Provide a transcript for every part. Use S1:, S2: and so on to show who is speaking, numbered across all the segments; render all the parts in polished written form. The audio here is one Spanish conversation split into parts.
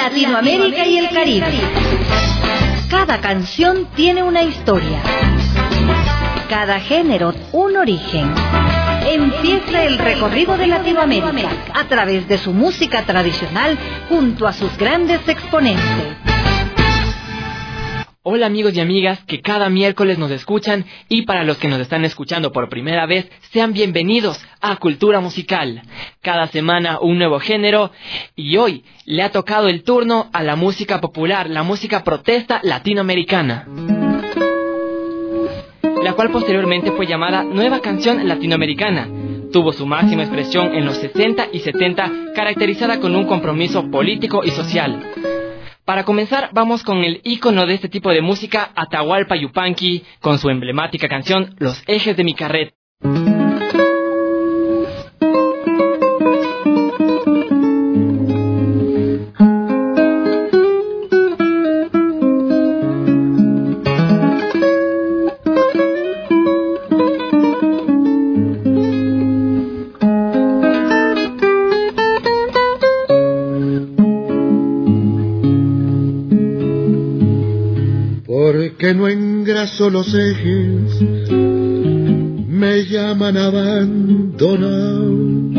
S1: Latinoamérica y el Caribe. Cada canción tiene una historia. Cada género un origen. Empieza el recorrido de Latinoamérica a través de su música tradicional junto a sus grandes exponentes.
S2: Hola amigos y amigas que cada miércoles nos escuchan, y para los que nos están escuchando por primera vez, sean bienvenidos a Cultura Musical. Cada semana un nuevo género, y hoy le ha tocado el turno a la música popular, la música protesta latinoamericana, la cual posteriormente fue llamada Nueva Canción Latinoamericana. Tuvo su máxima expresión en los 60 y 70, caracterizada con un compromiso político y social. Para comenzar, vamos con el ícono de este tipo de música, Atahualpa Yupanqui, con su emblemática canción Los Ejes de mi Carreta.
S3: Porque no engraso los ejes, me llaman abandonado.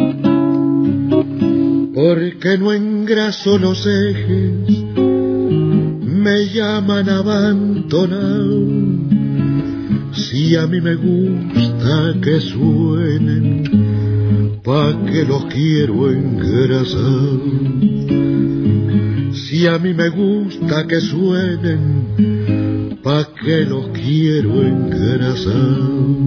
S3: Porque no engraso los ejes, me llaman abandonado. Si a mí me gusta que suenen, pa' que los quiero engrasar. Si a mí me gusta que suenen, pa' que los quiero engrasar.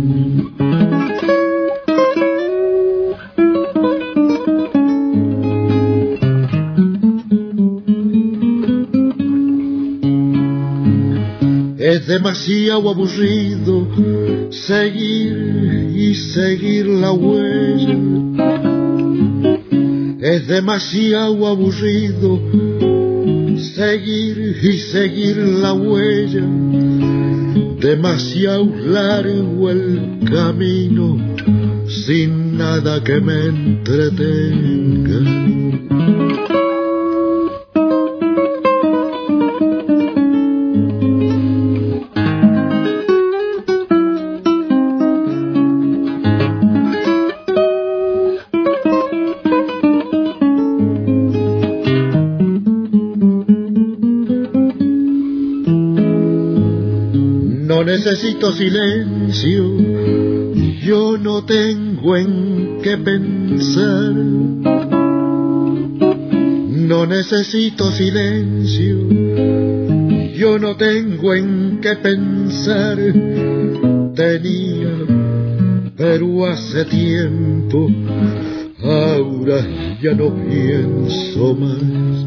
S3: Es demasiado aburrido seguir y seguir la huella. Es demasiado aburrido seguir y seguir la huella. Demasiado largo el camino sin nada que me entretenga. No necesito silencio, yo no tengo en qué pensar. No necesito silencio, yo no tengo en qué pensar. Tenía, pero hace tiempo, ahora ya no pienso más.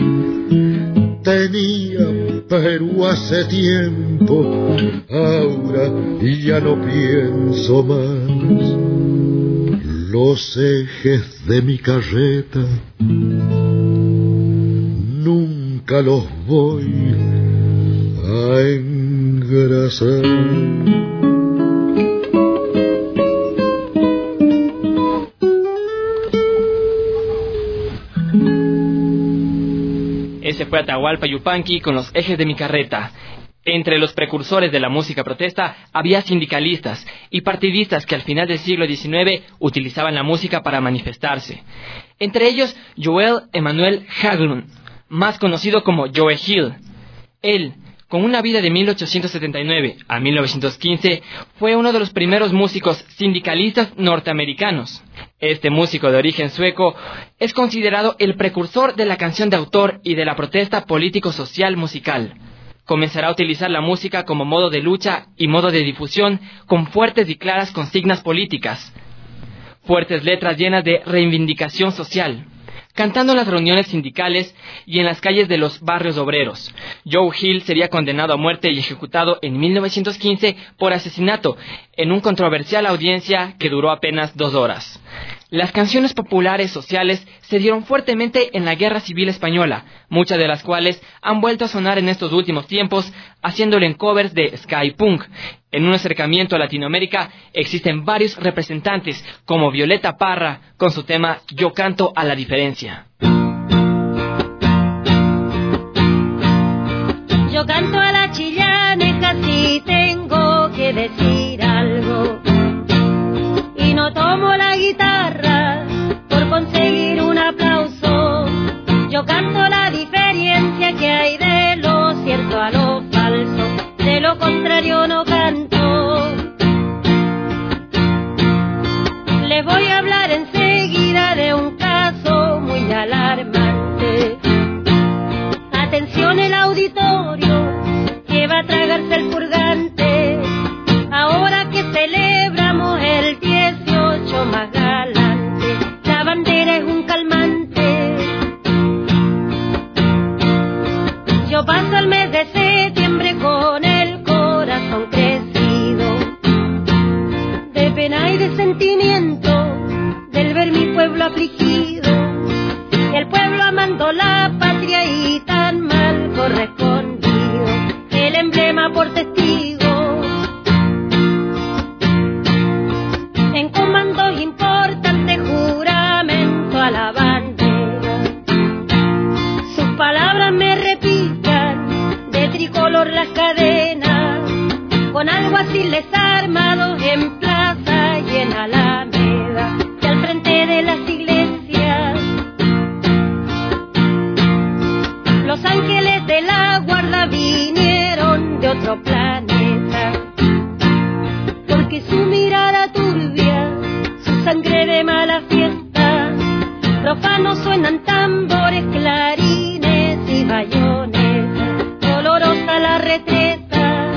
S3: Tenía, pero hace tiempo, ahora ya no pienso más. Los ejes de mi carreta nunca los voy a engrasar.
S2: Ese fue Atahualpa Yupanqui con Los Ejes de mi Carreta. Entre los precursores de la música protesta había sindicalistas y partidistas que al final del siglo XIX utilizaban la música para manifestarse. Entre ellos, Joel Emanuel Haglund, más conocido como Joe Hill. Él, con una vida de 1879 a 1915, fue uno de los primeros músicos sindicalistas norteamericanos. Este músico de origen sueco es considerado el precursor de la canción de autor y de la protesta político-social musical. Comenzará a utilizar la música como modo de lucha y modo de difusión, con fuertes y claras consignas políticas. Fuertes letras llenas de reivindicación social, cantando en las reuniones sindicales y en las calles de los barrios obreros. Joe Hill sería condenado a muerte y ejecutado en 1915 por asesinato en una controversial audiencia que duró apenas 2 horas. Las canciones populares sociales se dieron fuertemente en la Guerra Civil Española, muchas de las cuales han vuelto a sonar en estos últimos tiempos, haciéndolo en covers de ska y punk. En un acercamiento a Latinoamérica existen varios representantes, como Violeta Parra, con su tema Yo canto a la diferencia.
S4: defendiendo la patria y tan mal correspondido el emblema por testigo. En comandos importantes juramento a la bandera, sus palabras me repican, de tricolor las cadenas, con alguaciles armados en plaza y en alameda, y al frente de las iglesias, los ángeles de la guarda vinieron de otro planeta, porque su mirada turbia, su sangre de mala fiesta, profanos suenan tambores, clarines y bayonetas, dolorosa la retreta.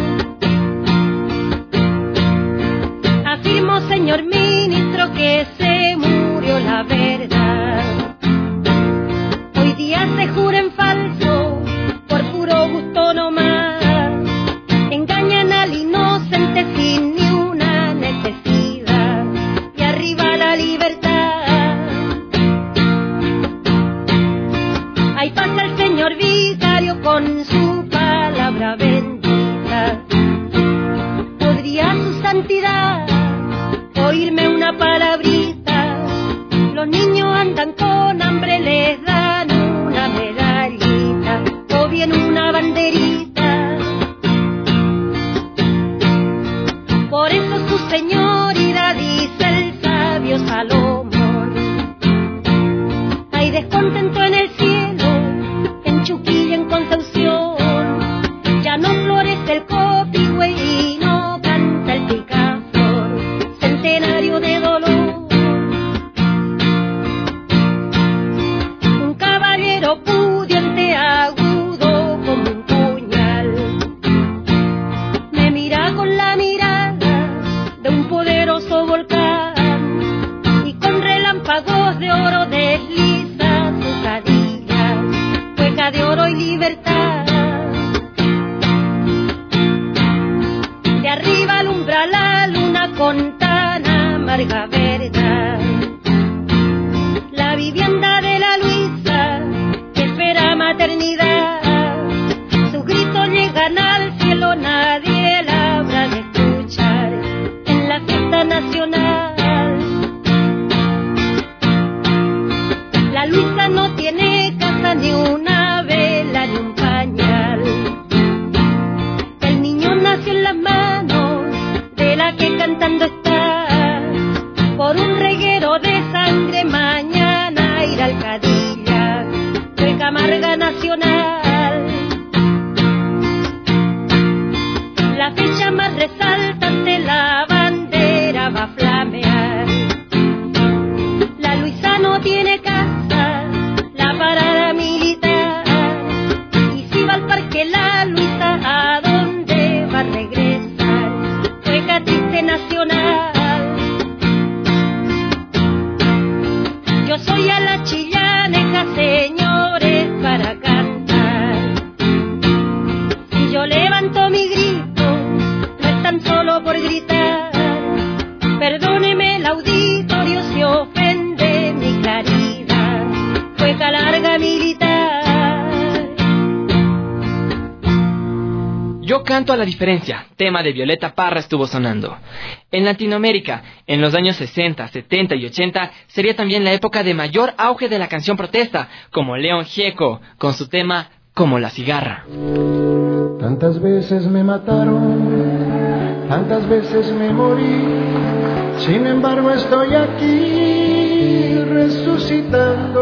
S4: Afirmo, señor ministro, que se murió la verdad. Hoy día se jura en falso, por puro gusto nomás, engañan al inocente sin ni una necesidad, y arriba la libertad. Ahí pasa el señor vicario con su palabra bendita. ¿Podría su santidad oírme una palabrita? Los niños andan con hambre, les dan una medallita o bien una banderita. Por eso su señoridad, dice el sabio Salomón, hay descontento en el cielo, en Chuquilla, en Concepción, ya no florece el copihue y no canta el picaflor, centenario de dolor. Un caballero pudiente, agudo como un puñal, me mira con la mirada de un poderoso volcán, y con relámpagos de oro desliza su cadilla, hueca de oro y libertad. De arriba alumbra la luna con tan amarga verdad, la vivienda de la Luisa que espera maternidad. Sus gritos llegan al cielo, nadie la habrá de escuchar en la fiesta nacional. La Luisa no tiene casa, ni una vela, ni un pañal. El niño nació en las manos de la que cantando está, por un reguero de sangre mañana irá al Cadilla, hueca amarga nacional. La fecha más resaltante, la bandera va a flamear. La Luisa no tiene casa, la parada militar, y si va al parque la Luisa, ¿a dónde va a regresar? Hueca triste nacional. Yo soy a la chillaneja, señores, para cantar. Si yo levanto mi grito, no es tan solo por gritar. Perdóneme el auditorio si ofende mi claridad, hueca larga militar.
S2: Yo canto a la diferencia, tema de Violeta Parra estuvo sonando. En Latinoamérica, en los años 60, 70 y 80, sería también la época de mayor auge de la canción protesta, como León Gieco, con su tema Como la cigarra.
S5: Tantas veces me mataron, tantas veces me morí, sin embargo estoy aquí resucitando.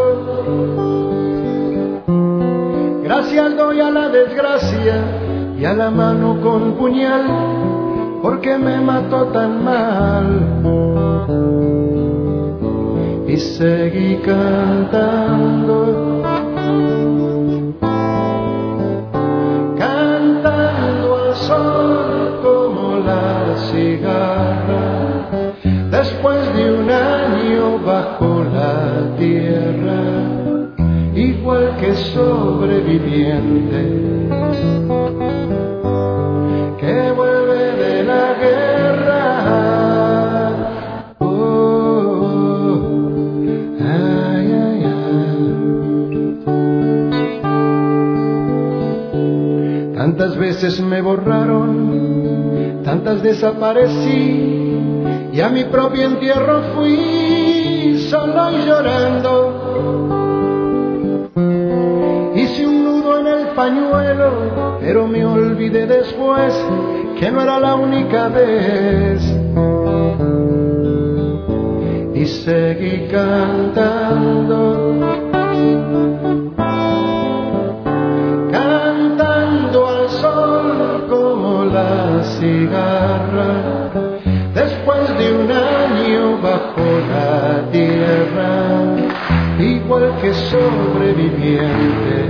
S5: Gracias doy a la desgracia y a la mano con puñal, porque me mató tan mal. Y seguí cantando, cantando al sol como la cigarra, después de un año bajo la tierra, igual que sobreviviente que vuelve de la guerra. Oh, ay, ay, ay. Tantas veces me borraron, tantas desaparecí, y a mi propio entierro fui solo y llorando. Hice un nudo en el pañuelo, pero me olvidé después que no era la única vez. Y seguí cantando, cantando al sol como la cigarra, después de un año bajo la tierra, igual que sobreviviente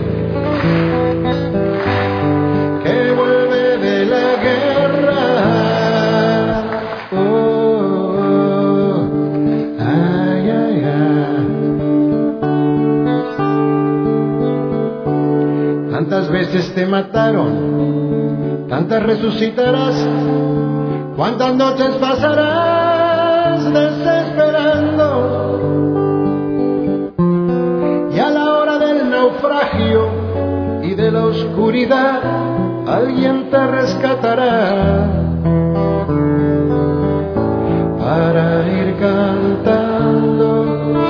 S5: que vuelve de la guerra. Oh, ay, ay, ay. Tantas veces te mataron, tantas resucitarás, cuántas noches pasarás desesperando. Y a la hora del naufragio y de la oscuridad, alguien te rescatará para ir cantando,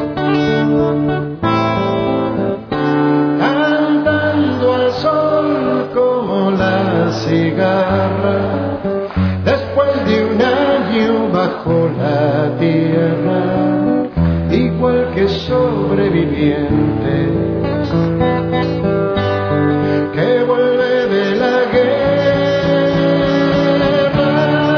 S5: cantando al sol como la cigarra, después de un año bajo la tierra, igual que sobreviviente que vuelve de la guerra.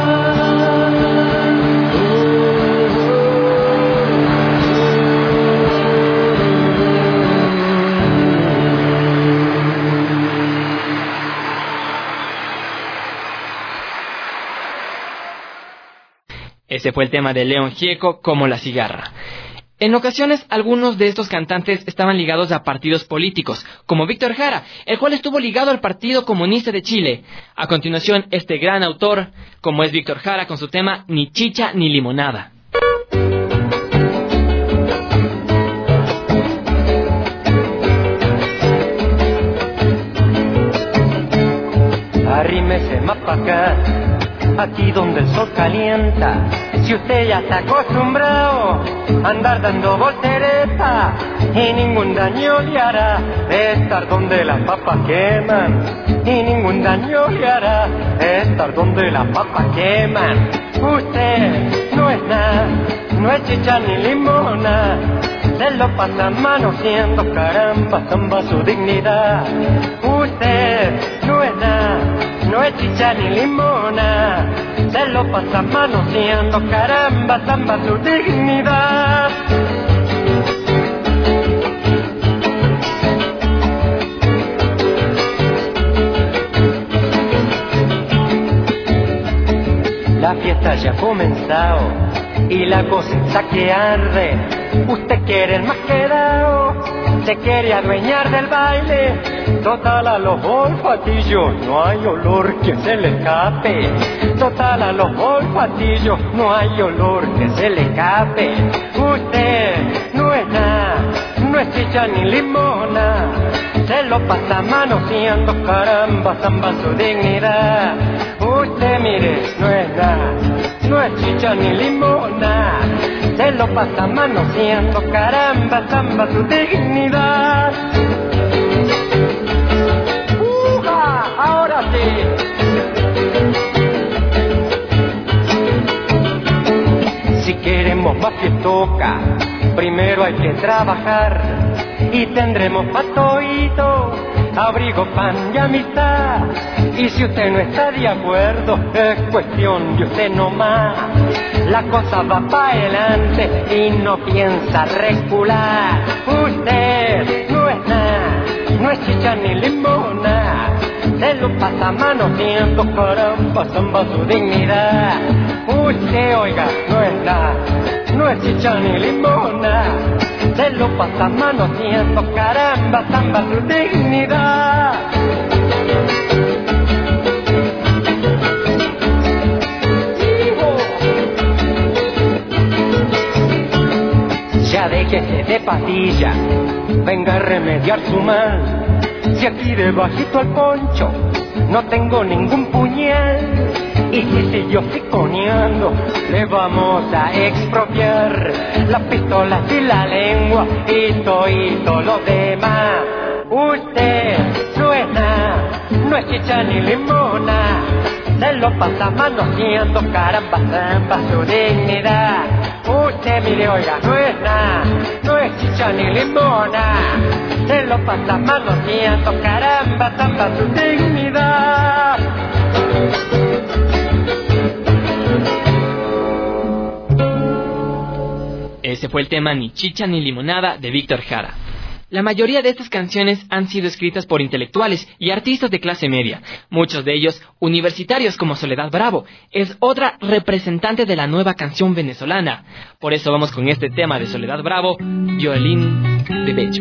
S2: Ese fue el tema de León Gieco, como la cigarra. En ocasiones, algunos de estos cantantes estaban ligados a partidos políticos, como Víctor Jara, el cual estuvo ligado al Partido Comunista de Chile. A continuación, este gran autor, como es Víctor Jara, con su tema Ni chicha ni limonada.
S6: Arrímese más pa' acá, aquí donde el sol calienta. Si usted ya está acostumbrado a andar dando volteretas, y ningún daño le hará estar donde las papas queman, y ningún daño le hará estar donde las papas queman. Usted no es nada, no es chicha ni limona, se lo pasa manoseando, caramba, zamba su dignidad. Usted no es nada, no es chicha ni limona, se lo pasa manoseando, caramba, zamba su dignidad. La fiesta ya ha comenzado y la cosecha que arde. Usted quiere el más quedado, se quiere adueñar del baile. Total a los olfatillos no hay olor que se le escape. Total a los olfatillos no hay olor que se le escape. Usted no es nada, no es chicha ni limona, se lo pasa manoseando, caramba, zamba su dignidad. Usted mire, no es nada, no es chicha ni limona, se lo pasa manoseando, caramba, zamba su dignidad. Ahora sí. Si queremos más fiestoca, primero hay que trabajar, y tendremos pa' toito, abrigo, pan y amistad. Y si usted no está de acuerdo, es cuestión de usted nomás. La cosa va pa' adelante y no piensa recular. Usted no es nada, no es chicha ni limona, se lo pasa manoseando, caramba, zamba su dignidad. Usted, oiga, no es nada, no es chicha ni limona, se lo pasa manoseando, caramba, zamba su dignidad. Ya déjese de patilla, venga a remediar su mal. Si aquí debajito al poncho no tengo ningún puñal. Y si siguió ficoneando, le vamos a expropiar las pistolas y la lengua y todo lo demás. Usted no es nada, no es chicha ni limona, se lo pasa manoseando, caramba, zamba su dignidad. Usted, mire, oiga, no es nada, no es chicha ni limona, se lo pasa manoseando, caramba, zamba su dignidad.
S2: Ese fue el tema Ni Chicha ni Limonada de Víctor Jara. La mayoría de estas canciones han sido escritas por intelectuales y artistas de clase media, muchos de ellos universitarios como Soledad Bravo. Es otra representante de la nueva canción venezolana. Por eso vamos con este tema de Soledad Bravo, Violín de Becho.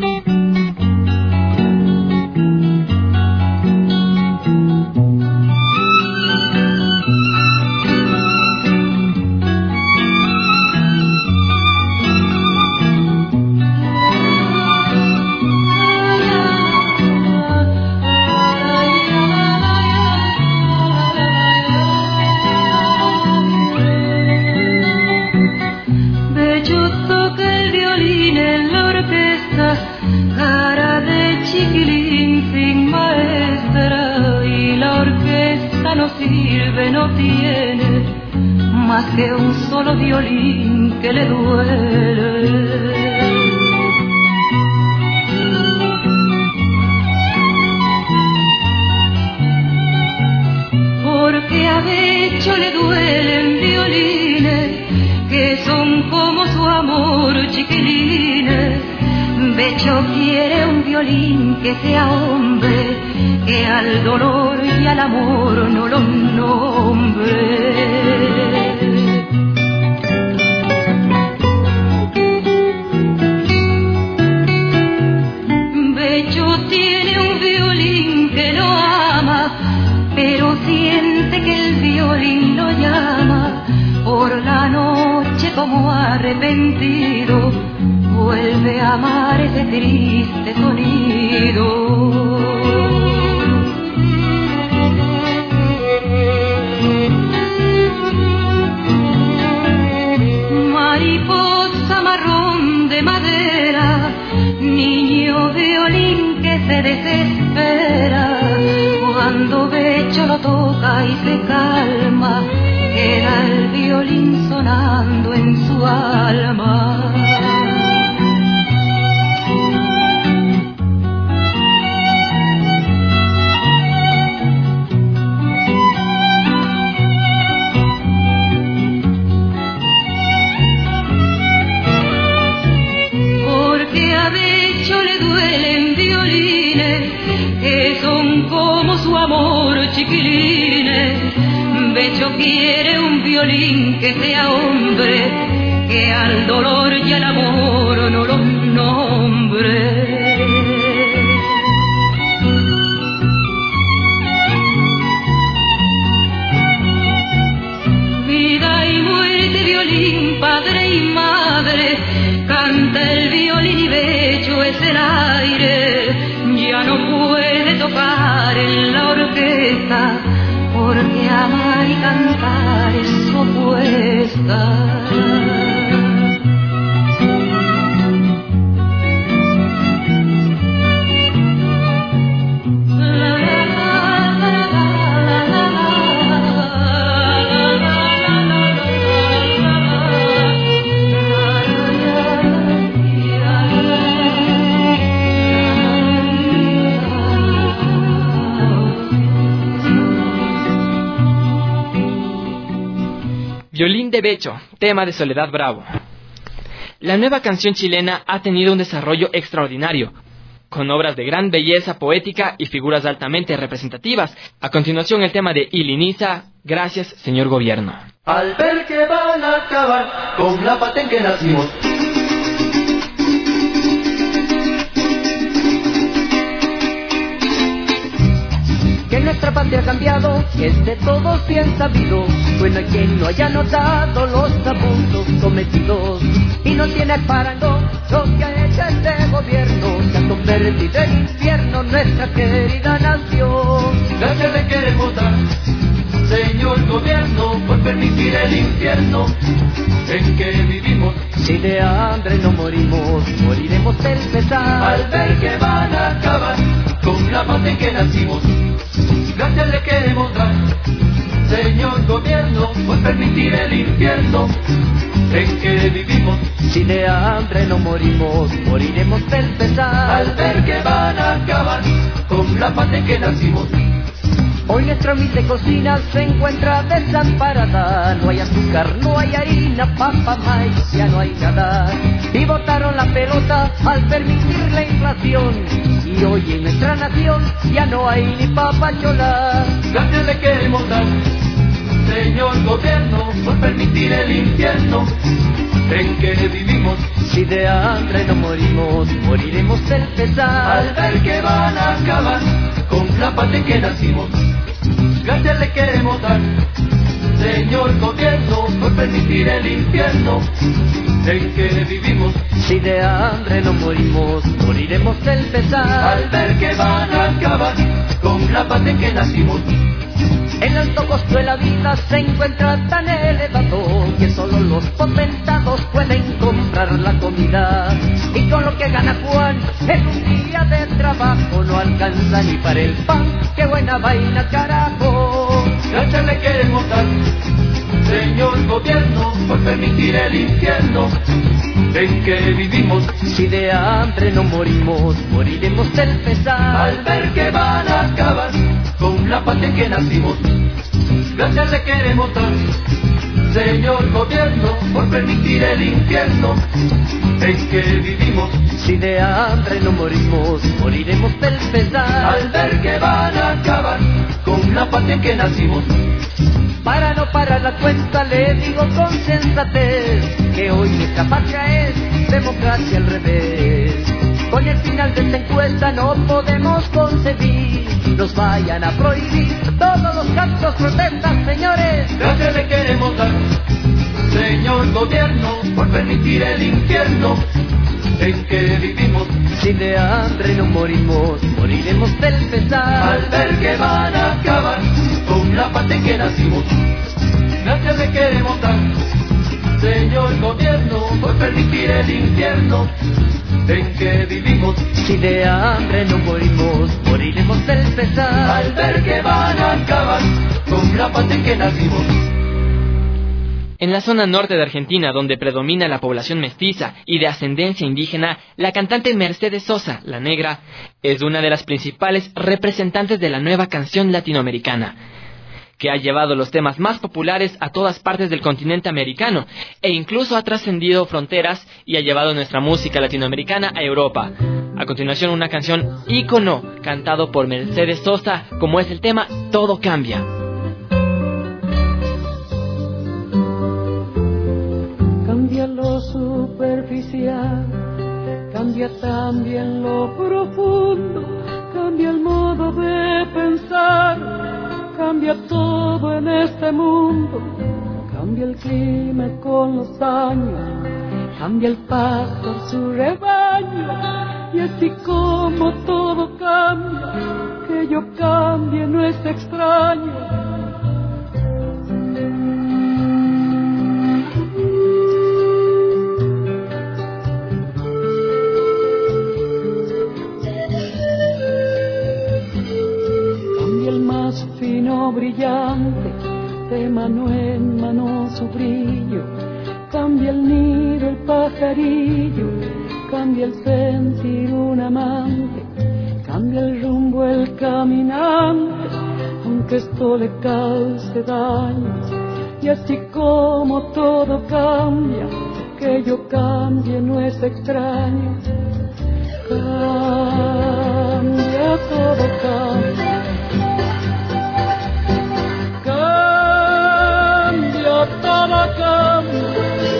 S7: No tiene más que un solo violín que le duele. Porque a Becho le duelen violines que son como su amor, chiquilines. Becho quiere un violín que sea hombre, que al dolor y al amor no lo nombre. Becho tiene un violín que lo ama, pero siente que el violín lo llama. Por la noche como arrepentido, vuelve a amar ese triste sonido. Mariposa marrón de madera, niño violín que se desespera, cuando Becho lo toca y se calma, queda el violín sonando en su alma. Chiquilines, Becho quiere un violín que sea hombre, que al dolor y al amor no lo nombre. Vida y muerte, violín, padre y madre, canta el violín y Becho es el aire. Ya no puede tocar en la orquesta, porque amar y cantar es su apuesta.
S2: Violín de Becho, tema de Soledad Bravo. La nueva canción chilena ha tenido un desarrollo extraordinario, con obras de gran belleza poética y figuras altamente representativas. A continuación el tema de Iliniza, Gracias, señor gobierno.
S3: Al ver que van a acabar con la patria en que nacimos,
S8: que nuestra patria ha cambiado, es de todos bien sabido. Bueno, hay quien no haya notado los abusos cometidos y no tiene parangón lo que ha hecho este gobierno, que ha convertido en infierno nuestra querida nación.
S3: gracias de que
S9: permitir el infierno en que vivimos.
S8: Si de hambre no morimos, moriremos del pesar.
S9: Al ver que van a acabar con la paz en que nacimos, gracias le queremos dar, señor gobierno, por permitir el infierno en que vivimos.
S8: Si de hambre no morimos, moriremos del pesar.
S9: Al ver que van a acabar con la paz en que nacimos.
S8: Hoy nuestra humilde cocina se encuentra desamparada. No hay azúcar, no hay harina, papa, maíz, ya no hay nada. Y botaron la pelota al permitir la inflación. Y hoy en nuestra nación ya no hay ni papachola.
S9: Gracias le queremos dar, señor gobierno, por permitir el infierno en que vivimos.
S8: Si de hambre no morimos, moriremos del pesar.
S9: Al ver que van a acabar con la paz en que nacimos, gracias le queremos dar, señor gobierno, por permitir el infierno en que vivimos.
S8: Si de hambre no morimos, moriremos del pesar.
S9: Al ver que van a acabar con la paz en que nacimos.
S8: El alto costo de la vida se encuentra tan elevado que solo los potentados pueden comprar la comida. Y con lo que gana Juan en un día de trabajo no alcanza ni para el pan. ¡Qué buena vaina, carajo!
S9: Gracias le queremos dar, señor gobierno, por permitir el infierno en que vivimos.
S8: Si de hambre no morimos, moriremos del pesar.
S9: Al ver que van a acabar con la paz en que nacimos, gracias le queremos dar, señor gobierno, por permitir el infierno en que vivimos.
S8: Si de hambre no morimos, moriremos del pesar.
S9: Al ver que van a acabar con la paz en que nacimos.
S8: Para no parar la cuenta le digo con sensatez que hoy nuestra patria es democracia al revés. Con el final de esta encuesta no podemos concebir nos vayan a prohibir todos los cantos protestas, señores.
S9: Gracias le queremos dar, señor gobierno, por permitir el infierno en que vivimos.
S8: Si de hambre no morimos, moriremos del pesar.
S9: Al ver que van a acabar con la paz en que nacimos. Gracias le queremos dar, señor gobierno, por permitir el infierno en que vivimos.
S8: Si de hambre no morimos, moriremos del pesar.
S9: Al ver que van a acabar con la paz en que nacimos.
S2: En la zona norte de Argentina, donde predomina la población mestiza y de ascendencia indígena, la cantante Mercedes Sosa, la Negra, es una de las principales representantes de la nueva canción latinoamericana, que ha llevado los temas más populares a todas partes del continente americano e incluso ha trascendido fronteras y ha llevado nuestra música latinoamericana a Europa. A continuación, una canción ícono cantado por Mercedes Sosa, como es el tema Todo Cambia.
S10: Cambia lo superficial, cambia también lo profundo, cambia el modo de pensar, cambia todo en este mundo, cambia el clima con los años, cambia el pastor su rebaño, y así como todo cambia, que yo cambie no es extraño. Brillante, de mano en mano su brillo, cambia el nido el pajarillo, cambia el sentir un amante, cambia el rumbo el caminante, aunque esto le cause daños, y así como todo cambia, que yo cambie no es extraño. Cambia, todo cambia. Todo cambia,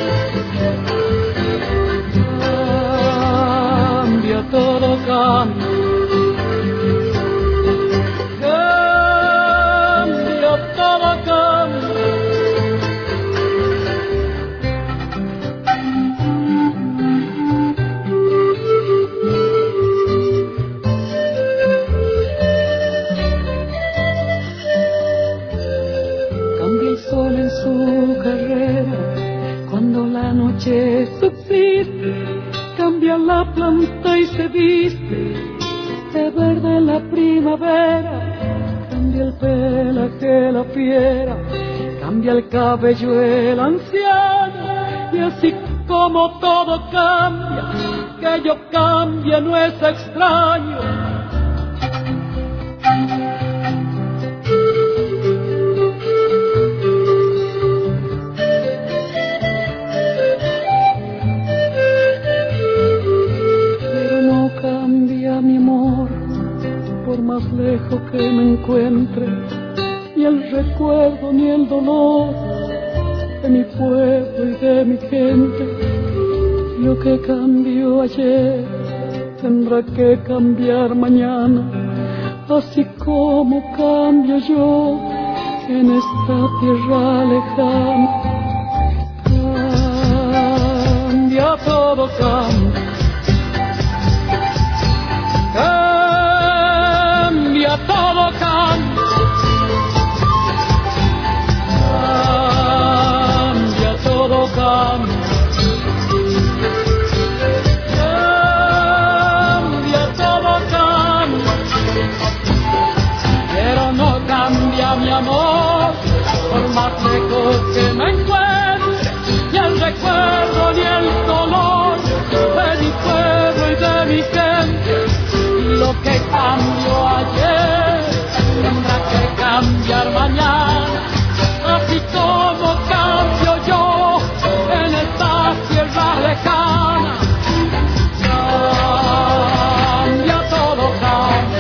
S10: cambia, todo cambia, cambia, todo cambia. Cambia el sol en su planta y se viste de verde la primavera. Cambia el pelaje la fiera, cambia el cabello el anciano, y así como todo cambia, que yo cambie no es extraño. Pero no cambia mi amor, por más lejos que me encuentre, ni el recuerdo ni el dolor de mi pueblo y de mi gente. Lo que cambió ayer tendrá que cambiar mañana, así como cambio yo en esta tierra lejana. Cambia, todo cambia. Cambia, todo cambia. Cambia, todo cambia. Mi amor, por más lejos que me encuentre, ni el recuerdo ni el dolor de mi pueblo y de mi gente. Lo que cambió ayer tendrá que cambiar mañana, así como cambio yo en esta tierra lejana. Cambia, todo cambia.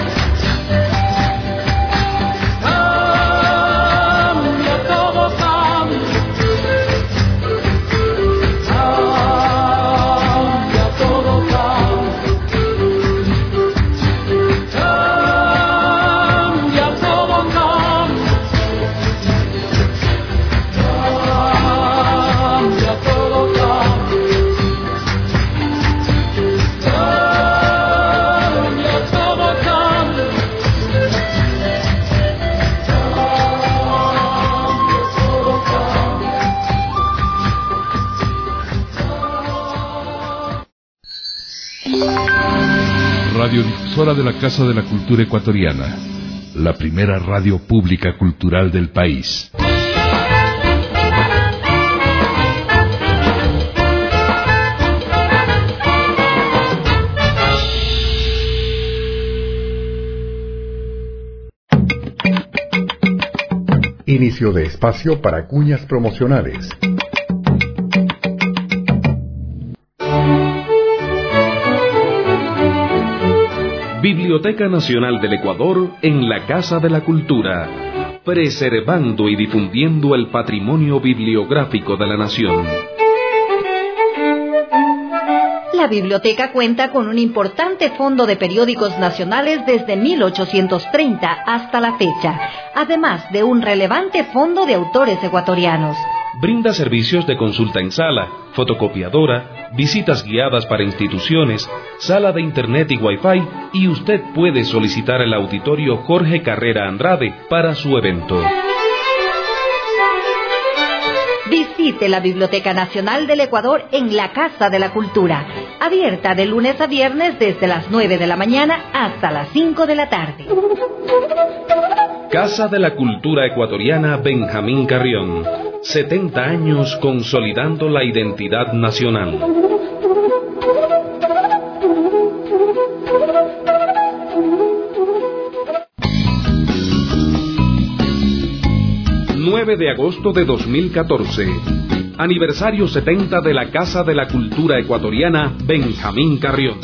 S11: Radiodifusora de la Casa de la Cultura Ecuatoriana, la primera radio pública cultural del país.
S12: Inicio de espacio para cuñas promocionales.
S13: Biblioteca Nacional del Ecuador en la Casa de la Cultura, preservando y difundiendo el patrimonio bibliográfico de la nación.
S1: La biblioteca cuenta con un importante fondo de periódicos nacionales desde 1830 hasta la fecha, además de un relevante fondo de autores ecuatorianos.
S13: Brinda servicios de consulta en sala, fotocopiadora, visitas guiadas para instituciones, sala de internet y wifi, y usted puede solicitar el auditorio Jorge Carrera Andrade para su evento.
S1: Visite la Biblioteca Nacional del Ecuador en la Casa de la Cultura, abierta de lunes a viernes desde las 9 de la mañana hasta las 5 de la tarde.
S13: Casa de la Cultura Ecuatoriana Benjamín Carrión, 70 años consolidando la identidad nacional. De agosto de 2014, aniversario 70 de la Casa de la Cultura Ecuatoriana Benjamín Carrión.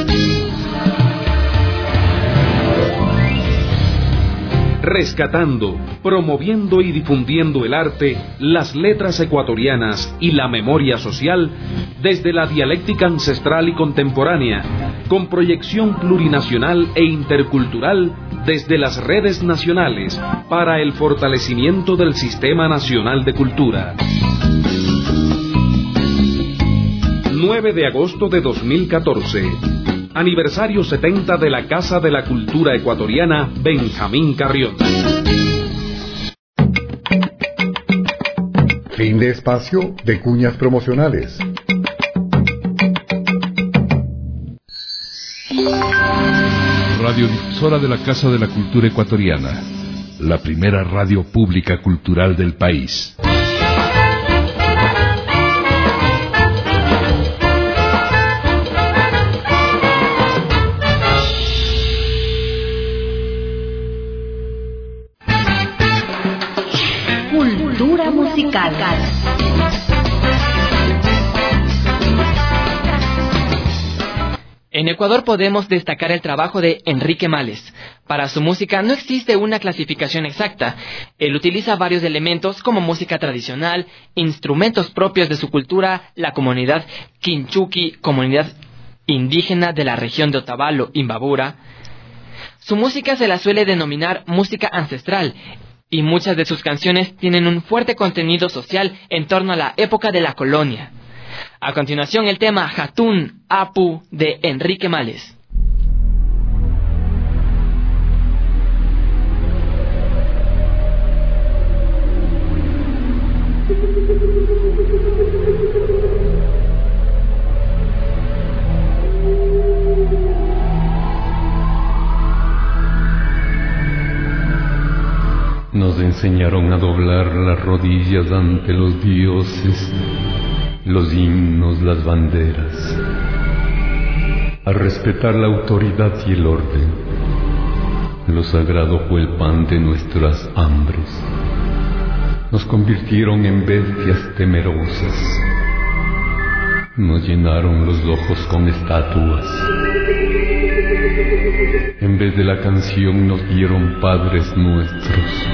S13: Rescatando, promoviendo y difundiendo el arte, las letras ecuatorianas y la memoria social desde la dialéctica ancestral y contemporánea, con proyección plurinacional e intercultural desde las redes nacionales para el fortalecimiento del Sistema Nacional de Cultura. 9 de agosto de 2014. Aniversario 70 de la Casa de la Cultura Ecuatoriana Benjamín Carrión.
S12: Fin de espacio de cuñas promocionales.
S11: Radiodifusora de la Casa de la Cultura Ecuatoriana, la primera radio pública cultural del país.
S1: Cultura musical.
S2: En Ecuador podemos destacar el trabajo de Enrique Males. Para su música no existe una clasificación exacta. Él utiliza varios elementos como música tradicional, instrumentos propios de su cultura, la comunidad Quinchuqui, comunidad indígena de la región de Otavalo, Imbabura. Su música se la suele denominar música ancestral, y muchas de sus canciones tienen un fuerte contenido social en torno a la época de la colonia. A continuación, el tema Hatun Apu de Enrique Males.
S14: Nos enseñaron a doblar las rodillas ante los dioses, los himnos, las banderas, a respetar la autoridad y el orden. Lo sagrado fue el pan de nuestras hambres. Nos convirtieron en bestias temerosas. Nos llenaron los ojos con estatuas. En vez de la canción nos dieron padres nuestros.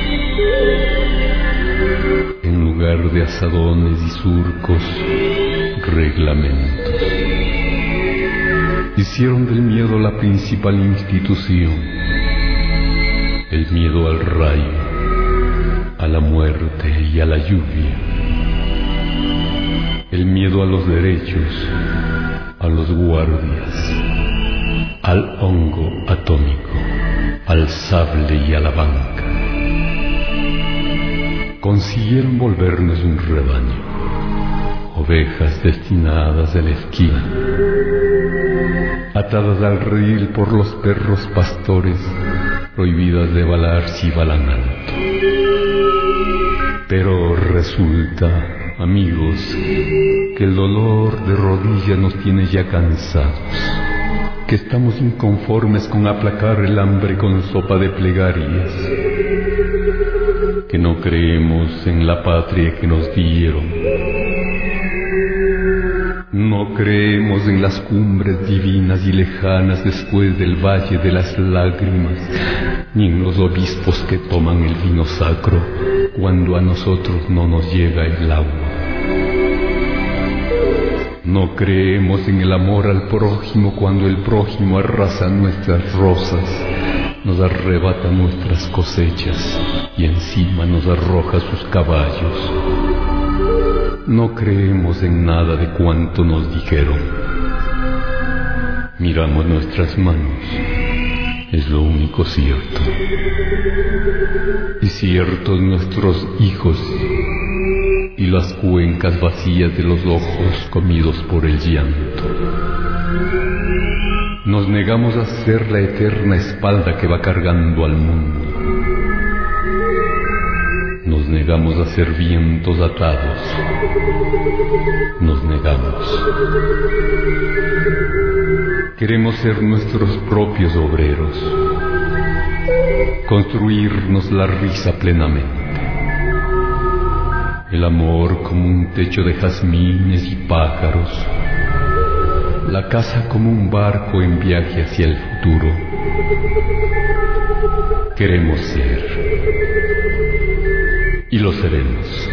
S14: En lugar de asadones y surcos, reglamentos. Hicieron del miedo la principal institución. El miedo al rayo, a la muerte y a la lluvia. El miedo a los derechos, a los guardias, al hongo atómico, al sable y a la banca. Consiguieron volvernos un rebaño, ovejas destinadas a la esquina, atadas al redil por los perros pastores, prohibidas de balar si balan alto. Pero resulta, amigos, que el dolor de rodilla nos tiene ya cansados, que estamos inconformes con aplacar el hambre con sopa de plegarias, que no creemos en la patria que nos dieron, no creemos en las cumbres divinas y lejanas después del valle de las lágrimas, ni en los obispos que toman el vino sacro cuando a nosotros no nos llega el agua. No creemos en el amor al prójimo cuando el prójimo arrasa nuestras rosas, nos arrebata nuestras cosechas y encima nos arroja sus caballos. No creemos en nada de cuanto nos dijeron. Miramos nuestras manos, es lo único cierto. Y ciertos nuestros hijos y las cuencas vacías de los ojos comidos por el llanto. Nos negamos a ser la eterna espalda que va cargando al mundo. Nos negamos a ser vientos atados. Nos negamos. Queremos ser nuestros propios obreros. Construirnos la risa plenamente. El amor como un techo de jazmines y pájaros. La casa como un barco en viaje hacia el futuro. Queremos ser. Y lo seremos.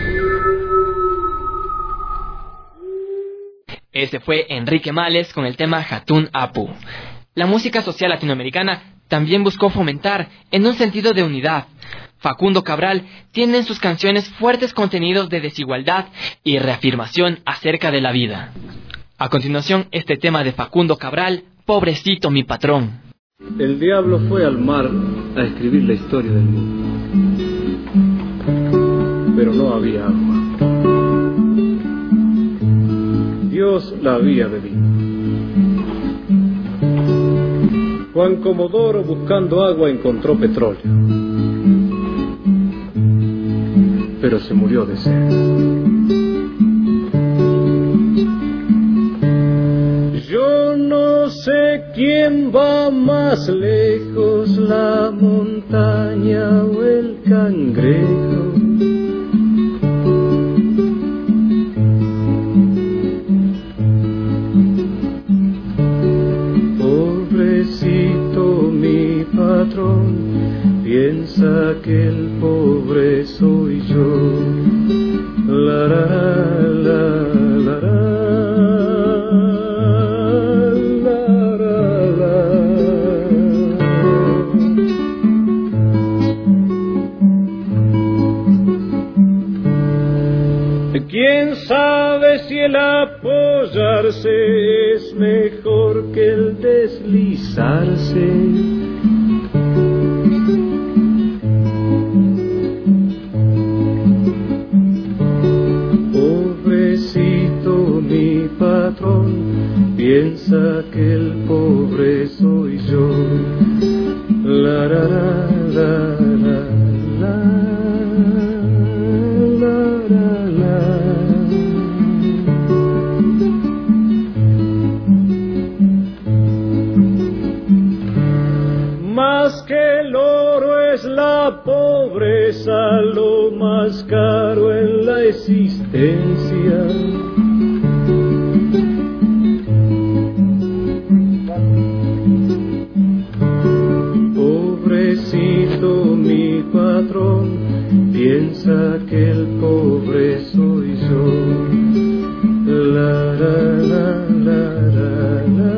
S2: Ese fue Enrique Males con el tema Hatun Apu. La música social latinoamericana también buscó fomentar en un sentido de unidad. Facundo Cabral tiene en sus canciones fuertes contenidos de desigualdad y reafirmación acerca de la vida. A continuación, este tema de Facundo Cabral, Pobrecito mi patrón.
S15: El diablo fue al mar a escribir la historia del mundo, pero no había agua. Dios la había bebido. Juan Comodoro, buscando agua, encontró petróleo, pero se murió de sed. Yo no sé quién va más lejos, la montaña o el cangrejo. Pobrecito mi patrón, piensa que el pobre soy yo. La la la la la. ¿Quién sabe si el apoyarse es mejor que el deslizarse? Pobrecito mi patrón, piensa que el pobre soy yo. La la la la la la. Más que el oro es la pobreza, lo más caro en la existencia. Pobrecito mi patrón, piensa que el pobre soy yo. La la la la la la.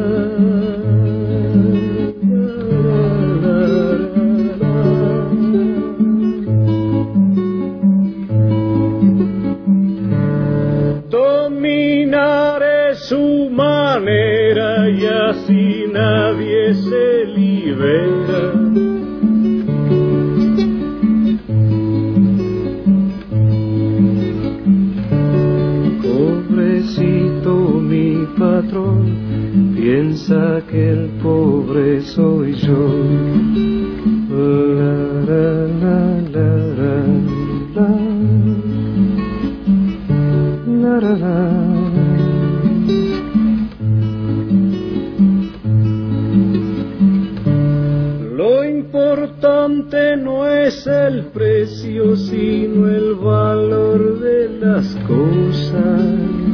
S15: Dominar es su manera y así nadie se libera. Pobrecito mi patrón, piensa que el pobre soy yo. La la la la la la la la. Lo importante no es el precio, sino el valor de las cosas.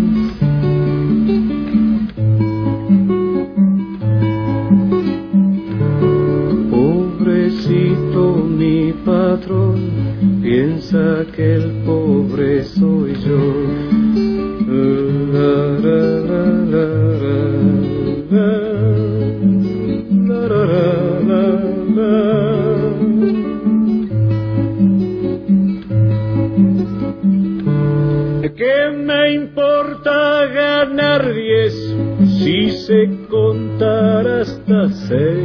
S15: Pobrecito mi patrón, piensa que el pobre soy yo. La la la la la la la la la. ¿Qué me importa ganar 10 si sé contar hasta 6?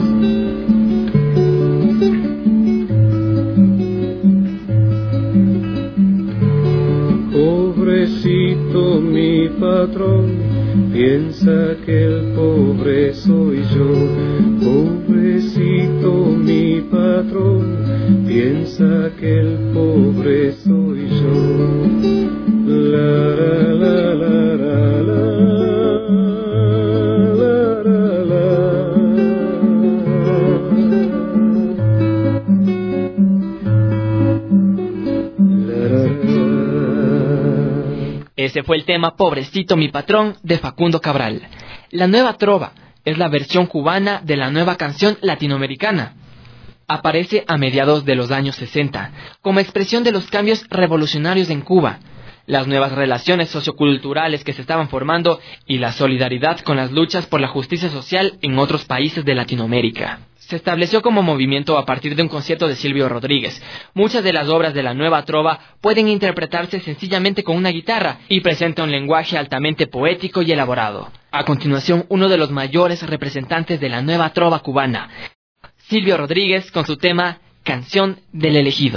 S15: Pobrecito mi patrón, piensa que el pobre soy yo. Pobrecito mi patrón, piensa que el pobre soy yo. La la la la la la la la.
S2: Ese fue el tema Pobrecito mi patrón de Facundo Cabral. La nueva trova es la versión cubana de la nueva canción latinoamericana. Aparece a mediados de los años 60, como expresión de los cambios revolucionarios en Cuba, las nuevas relaciones socioculturales que se estaban formando y la solidaridad con las luchas por la justicia social en otros países de Latinoamérica. Se estableció como movimiento a partir de un concierto de Silvio Rodríguez. Muchas de las obras de la nueva trova pueden interpretarse sencillamente con una guitarra y presenta un lenguaje altamente poético y elaborado. A continuación, uno de los mayores representantes de la nueva trova cubana, Silvio Rodríguez, con su tema Canción del Elegido.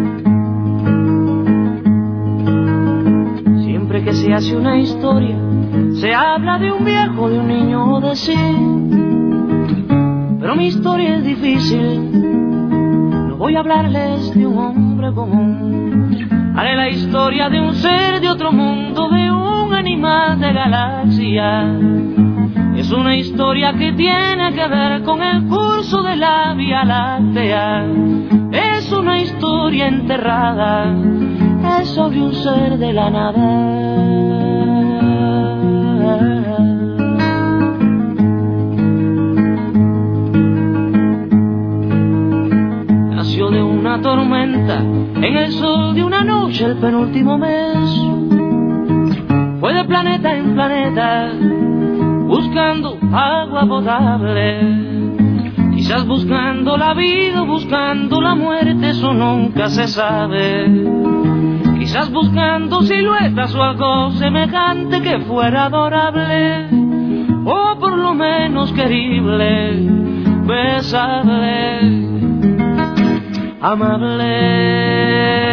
S16: Siempre que se hace una historia Se habla de un viejo, de un niño, de sí, pero mi historia es difícil. No voy a hablarles de un hombre común. Haré la historia de un ser de otro mundo, de un animal de galaxia. Es una historia que tiene que ver con el curso de la Vía Láctea. Es una historia enterrada, es sobre un ser de la nada. Nació de una tormenta, en el sol de una noche el penúltimo mes. Fue de planeta en planeta, buscando agua potable. Quizás buscando la vida o buscando la muerte, eso nunca se sabe. Quizás buscando siluetas o algo semejante que fuera adorable, o por lo menos querible, besable, amable.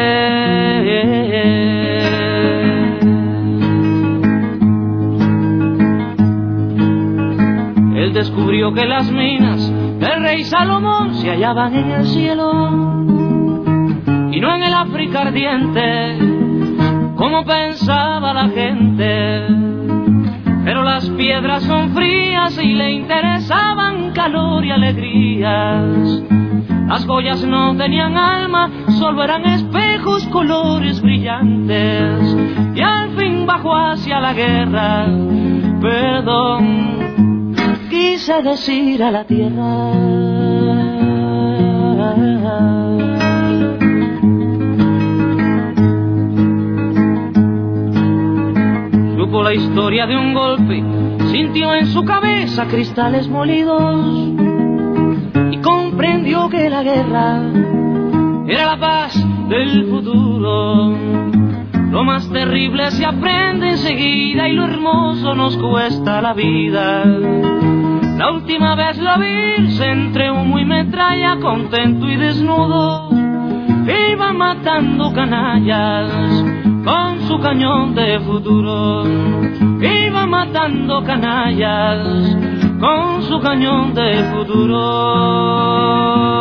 S16: Él descubrió que las minas del rey Salomón se hallaban en el cielo y no en el África ardiente, como pensaba la gente. Pero las piedras son frías y le interesaban calor y alegrías. Las joyas no tenían alma, solo eran espejos, colores brillantes. Y al fin bajó hacia la guerra, perdón, quise decir a la tierra. Supo la historia de un golpe, sintió en su cabeza cristales molidos y comprendió que la guerra era la paz del futuro. Lo más terrible se aprende enseguida y lo hermoso nos cuesta la vida. La última vez la vi entre humo y metralla, contento y desnudo, iba matando canallas con su cañón de futuro. Iba matando canallas con su cañón de futuro.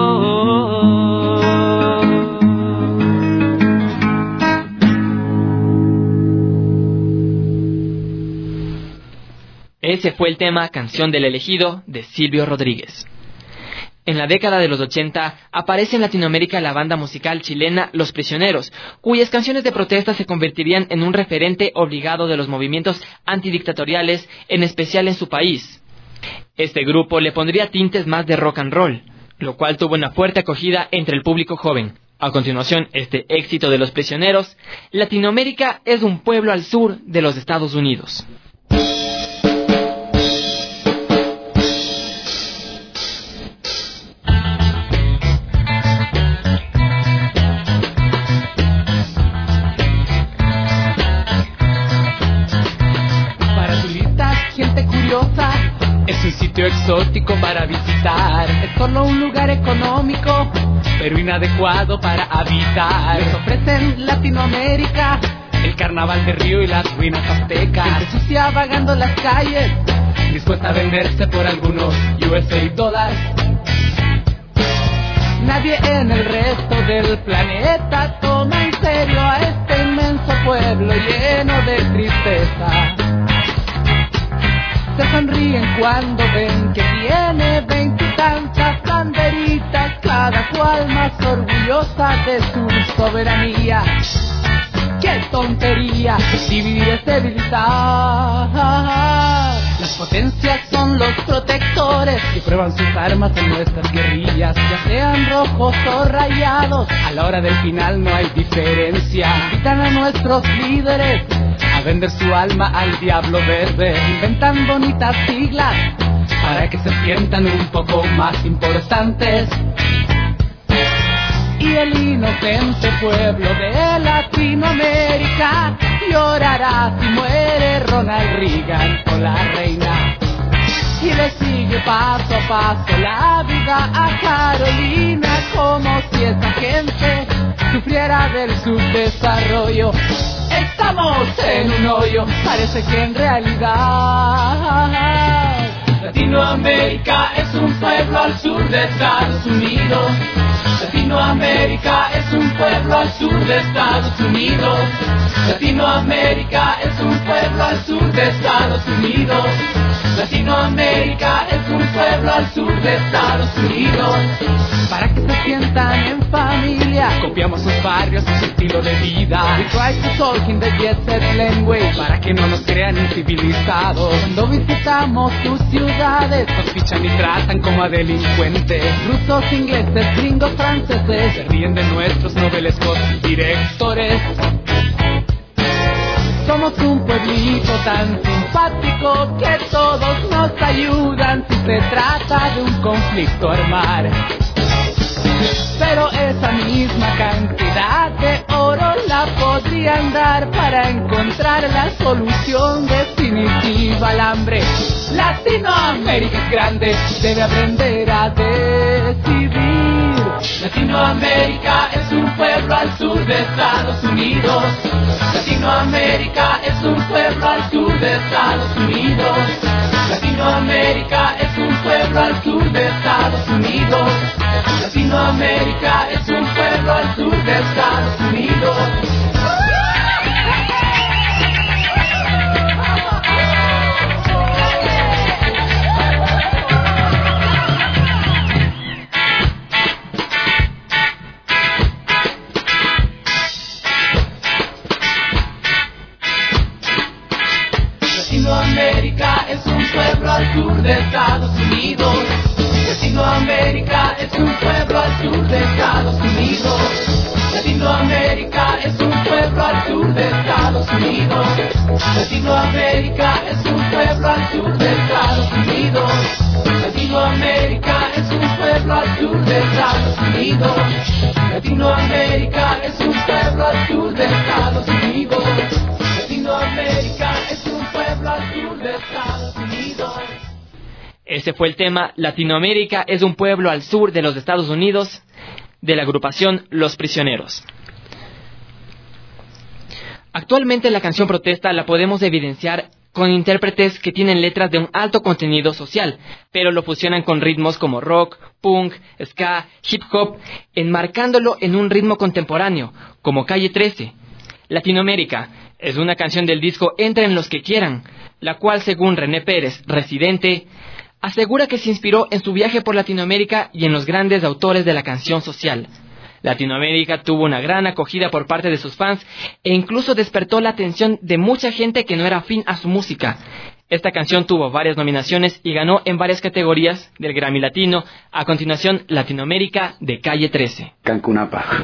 S2: Ese fue el tema Canción del Elegido de Silvio Rodríguez. En la década de los 80 aparece en Latinoamérica la banda musical chilena Los Prisioneros, cuyas canciones de protesta se convertirían en un referente obligado de los movimientos antidictatoriales, en especial en su país. Este grupo le pondría tintes más de rock and roll, lo cual tuvo una fuerte acogida entre el público joven. A continuación, este éxito de Los Prisioneros, Latinoamérica es un pueblo al sur de los Estados Unidos.
S17: Es un sitio exótico para visitar. Es solo un lugar económico, pero inadecuado para habitar. Les ofrecen Latinoamérica, el carnaval de Río y las ruinas aztecas. Gente sucia vagando las calles, dispuesta a venderse por algunos USA dólares. Nadie en el resto del planeta toma en serio a este inmenso pueblo lleno de tristeza. Se sonríen cuando ven que tiene 20 y tantas banderitas, cada cual más orgullosa de su soberanía. ¡Qué tontería! Dividir es debilitar. Las potencias son los protectores que prueban sus armas en nuestras guerrillas, ya sean rojos o rayados. A la hora del final no hay diferencia. Invitan a nuestros líderes a vender su alma al diablo verde. Inventan bonitas siglas para que se sientan un poco más importantes. Y el inocente pueblo de Latinoamérica llorará si muere Ronald Reagan o la reina. Y le sigue paso a paso la vida a Carolina, como si esta gente sufriera del subdesarrollo. Esta estamos en un hoyo. Parece que en realidad
S9: Latinoamérica es un pueblo al sur de Estados Unidos. Latinoamérica es un pueblo al sur de Estados Unidos. Latinoamérica es un pueblo al sur de Estados Unidos. Latinoamérica es un pueblo al sur de Estados Unidos.
S17: Para que se sientan en familia, copiamos sus barrios y su estilo de vida. We try to talk in the jet set language, para que no nos crean incivilizados. Cuando visitamos sus ciudades, nos fichan y tratan como a delincuentes. Rusos, ingleses, gringos, franceses, se ríen de nuestros novelescos directores. Somos un pueblito tan simpático que todos nos ayudan si se trata de un conflicto armar. Pero esa misma cantidad de oro la podrían dar para encontrar la solución definitiva al hambre. Latinoamérica es grande, debe aprender a decidir.
S9: Latinoamérica es un pueblo al sur de Estados Unidos. Latinoamérica es un pueblo al sur de Estados Unidos. Latinoamérica es un pueblo al sur de Estados Unidos. Latinoamérica es un pueblo al sur de Estados Unidos. Latinoamérica es un pueblo al sur de Estados Unidos. Latinoamérica es un pueblo al sur de Estados Unidos. Latinoamérica es un pueblo al sur de Estados Unidos. Latinoamérica es un pueblo al sur de Estados Unidos. Latinoamérica es un pueblo al sur de Estados Unidos. Latinoamérica es un pueblo al sur de Estados Unidos. Latinoamérica es un pueblo al sur de Estados Unidos.
S2: Ese fue el tema Latinoamérica es un pueblo al sur de los Estados Unidos, de la agrupación Los Prisioneros. Actualmente la canción protesta la podemos evidenciar con intérpretes que tienen letras de un alto contenido social, pero lo fusionan con ritmos como rock, punk, ska, hip hop, enmarcándolo en un ritmo contemporáneo, como Calle 13. Latinoamérica es una canción del disco Entren los que quieran, la cual, según René Pérez, residente, asegura que se inspiró en su viaje por Latinoamérica y en los grandes autores de la canción social. Latinoamérica tuvo una gran acogida por parte de sus fans e incluso despertó la atención de mucha gente que no era afín a su música. Esta canción tuvo varias nominaciones y ganó en varias categorías del Grammy Latino. A continuación, Latinoamérica de Calle 13.
S18: Cancunapa.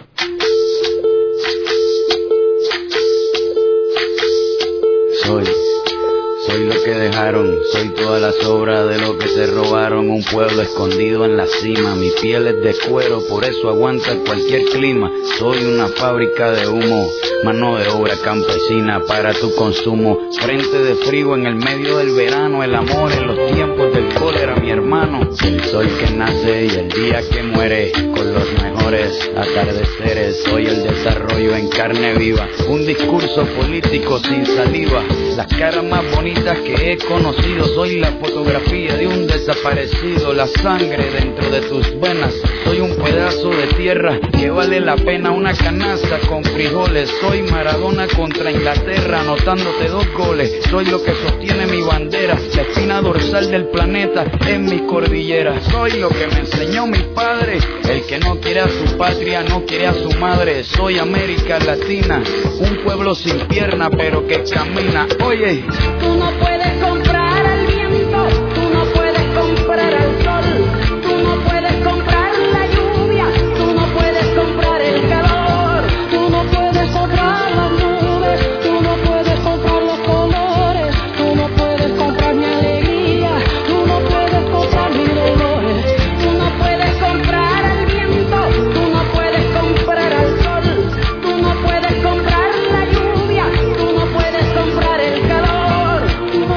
S18: Soy lo que dejaron, soy toda la sobra de lo que se robaron. Un pueblo escondido en la cima, mi piel es de cuero, por eso aguanta cualquier clima. Soy una fábrica de humo, mano de obra campesina para tu consumo. Frente de frío en el medio del verano, el amor en los tiempos del cólera, mi hermano. El sol que nace y el día que muere, con los mejores atardeceres. Soy el desarrollo en carne viva, un discurso político sin saliva. Las caras más bonitas que he conocido, soy la fotografía de un desaparecido. La sangre dentro de tus venas, soy un pedazo de tierra que vale la pena una canasta con frijoles. Soy Maradona contra Inglaterra, anotándote 2 goles. Soy lo que sostiene mi bandera, la espina dorsal del planeta en mis cordilleras. Soy lo que me enseñó mi padre, el que no quiere a su patria, no quiere a su madre. Soy América Latina, un pueblo sin pierna pero que camina. Oye,
S17: tú no puedes comprar al viento, tú no puedes comprar al sol, tú no puedes comprar la lluvia, tú no puedes comprar el calor, tú no puedes comprar las nubes, tú no puedes comprar los colores, tú no puedes comprar mi alegría, tú no puedes comprar mi dolor, tú no puedes comprar al viento, tú no puedes comprar al sol, tú no puedes comprar la lluvia, tú no puedes comprar el calor.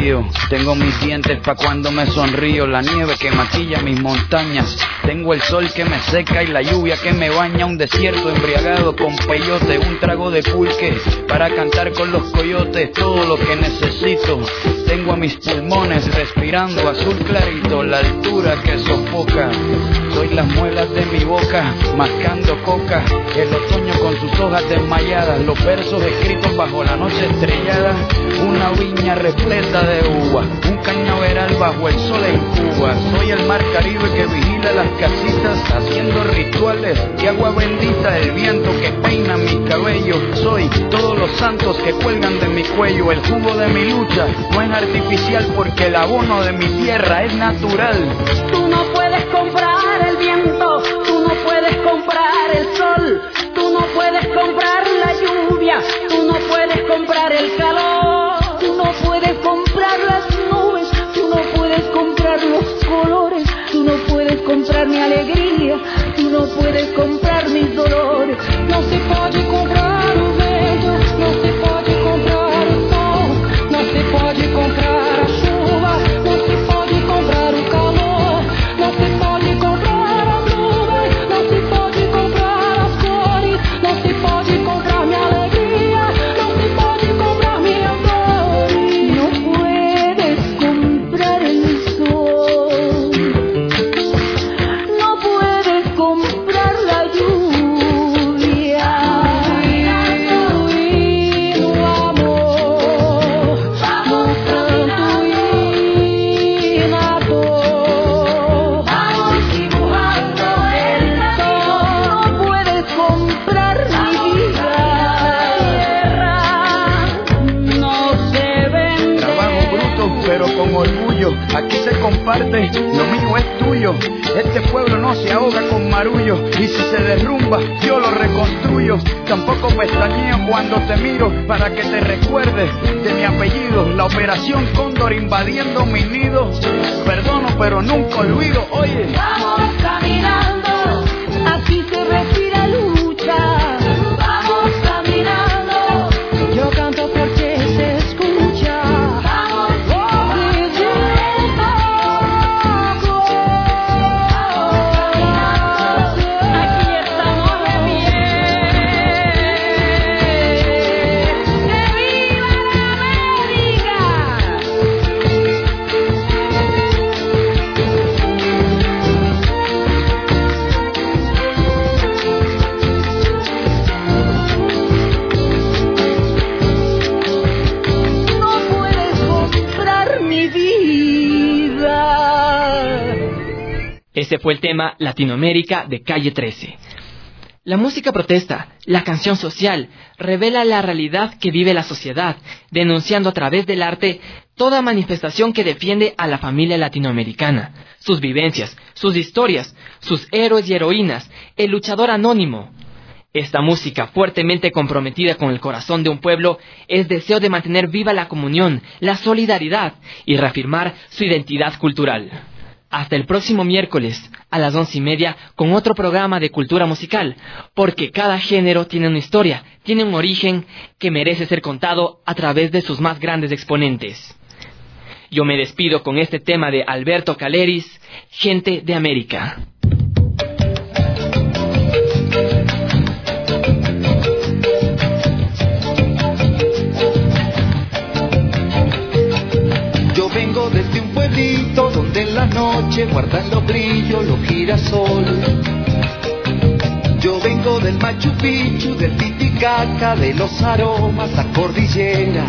S18: frío. Tengo mis dientes pa' cuando me sonrío, la nieve que maquilla mis montañas. Tengo el sol que me seca y la lluvia que me baña. Un desierto embriagado con peyote, un trago de pulque para cantar con los coyotes. Todo lo que necesito. Tengo a mis pulmones respirando azul clarito, la altura que sofoca. Soy las muelas de mi boca, mascando coca. El otoño con sus hojas desmayadas, los versos escritos bajo la noche estrellada. Una viña repleta de uva, un cañaveral bajo el sol en Cuba. Soy el mar Caribe que vigila las casitas, haciendo rituales de agua bendita. El viento que peina mi cabello. Soy todos los santos que cuelgan de mi cuello. El jugo de mi lucha no es artificial, porque el abono de mi tierra es natural.
S17: Tú no puedes comprar el viento, tú no puedes comprar el sol, tú no puedes comprar la lluvia, tú no puedes comprar el calor, tú no puedes comprar las nubes, tú no puedes comprar los colores, tú no puedes comprar mi alegría, tú no puedes comprar mis dolores. No se puede comprar o vento, no se pode comprar o sol, no se pode comprar a chuva, no se pode comprar o calor, no se pode comprar as nuvens, não se pode comprar as cores, não se pode comprar minha alegria, não se pode comprar minhas dores. No puedes comprar el sol, no puedes comprar la lluvia. Y no amor, vamos santo y nato, vamos dibujando el sol. No puedes comprar mi vida, tierra no se vende.
S18: Trabajo bruto pero con orgullo, aquí se comparte, lo mío es tuyo. Este pueblo no se ahoga con marullo, y si se derrumba yo lo reconstruyo. Tampoco pestañeo cuando te miro para que te recuerdes de mi apellido. La operación Cóndor invadiendo mi nido. Perdono pero nunca olvido, oye.
S17: Vamos caminando, así se respira lucha. Vamos caminando, yo canto porque se escucha. Vamos aquí estamos de pie. ¡Que viva la América! No puedes comprar mi vida.
S2: Ese fue el tema Latinoamérica de Calle 13. La música protesta, la canción social, revela la realidad que vive la sociedad, denunciando a través del arte toda manifestación que defiende a la familia latinoamericana, sus vivencias, sus historias, sus héroes y heroínas, el luchador anónimo. Esta música, fuertemente comprometida con el corazón de un pueblo, es deseo de mantener viva la comunión, la solidaridad y reafirmar su identidad cultural. Hasta el próximo miércoles a las 11:30 con otro programa de cultura musical, porque cada género tiene una historia, tiene un origen que merece ser contado a través de sus más grandes exponentes. Yo me despido con este tema de Alberto Caleris, Gente de América.
S9: Yo vengo desde un pueblito donde en la noche guardan los brillos, los girasoles. Yo vengo del Machu Picchu, del Titicaca, de los aromas, la cordillera.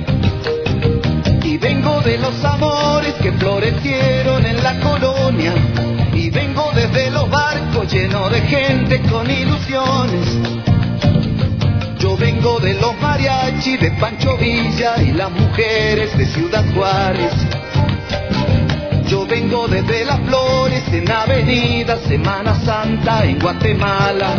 S9: Y vengo de los amores que florecieron en la colonia. Y vengo desde los barcos llenos de gente con ilusiones. Yo vengo de los mariachis de Pancho Villa y las mujeres de Ciudad Juárez. Yo vengo desde las flores en Avenida Semana Santa en Guatemala.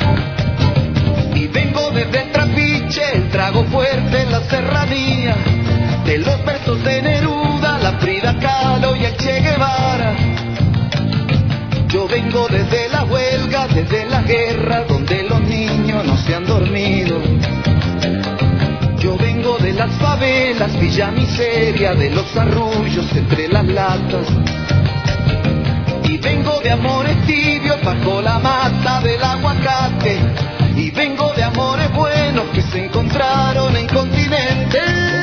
S9: Y vengo desde Trapiche, el trago fuerte en la serranía, de los versos de Neruda, la Frida Kahlo y el Che Guevara. Yo vengo desde la huelga, desde la guerra, donde los niños no se han dormido. Yo vengo
S19: vengo de las favelas, Villa Miseria, de los arrullos entre las latas. Y vengo de amores tibios bajo la mata del aguacate. Y vengo de amores buenos que se encontraron en continentes.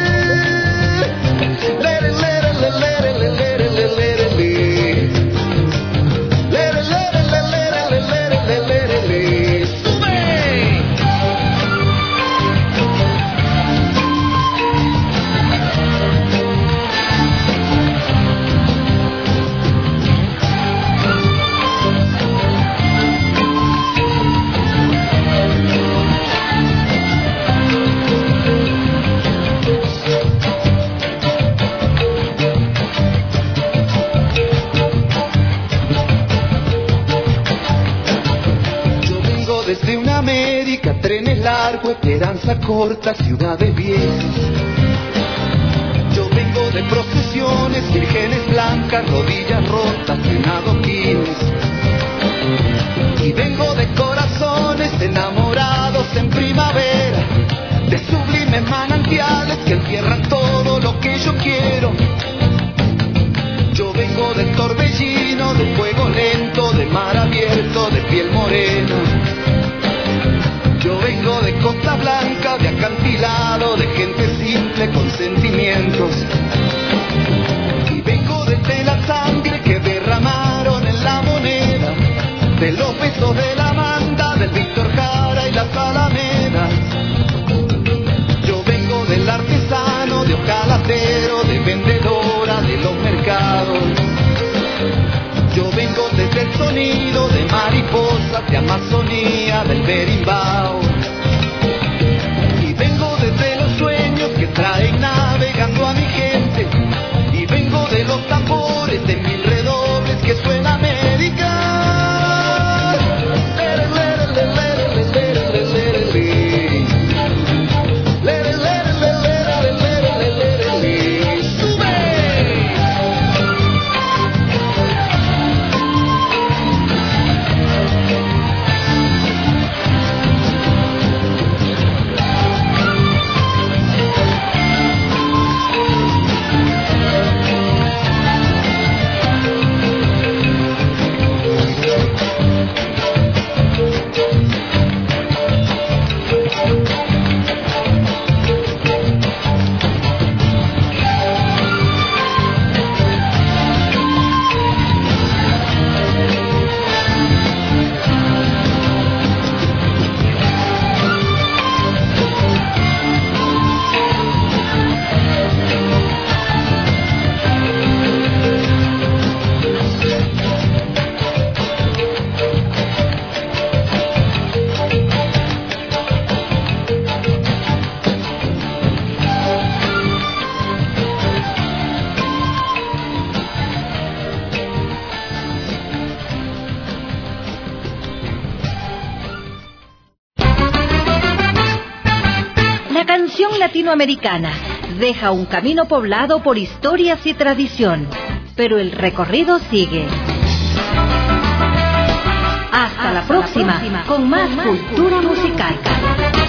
S19: Desde una América, trenes largos, esperanza corta, ciudades viejas. Yo vengo de procesiones, vírgenes blancas, rodillas rotas, en adoquines. Y vengo de corazones enamorados en primavera, de sublimes manantiales que encierran todo lo que yo quiero. Yo vengo del torbellino, de fuego lento, de mar abierto, de piel morena. Yo vengo de Costa Blanca, de acantilado, de gente simple con sentimientos. Y vengo desde la sangre que derramaron en la moneda, de los besos de la Amanda, del Víctor Jara y las Alamedas. Yo vengo del artesano, de hojalatero, de vendedora, de los mercados. Yo vengo desde el sonido de mariposas, de Amazonía, del berimbau. Y vengo desde los sueños que traen navegando a mi gente. Y vengo de los tambores de mil redobles que suena América.
S1: Latinoamericana deja un camino poblado por historias y tradición, pero el recorrido sigue. Hasta la próxima con más cultura musical.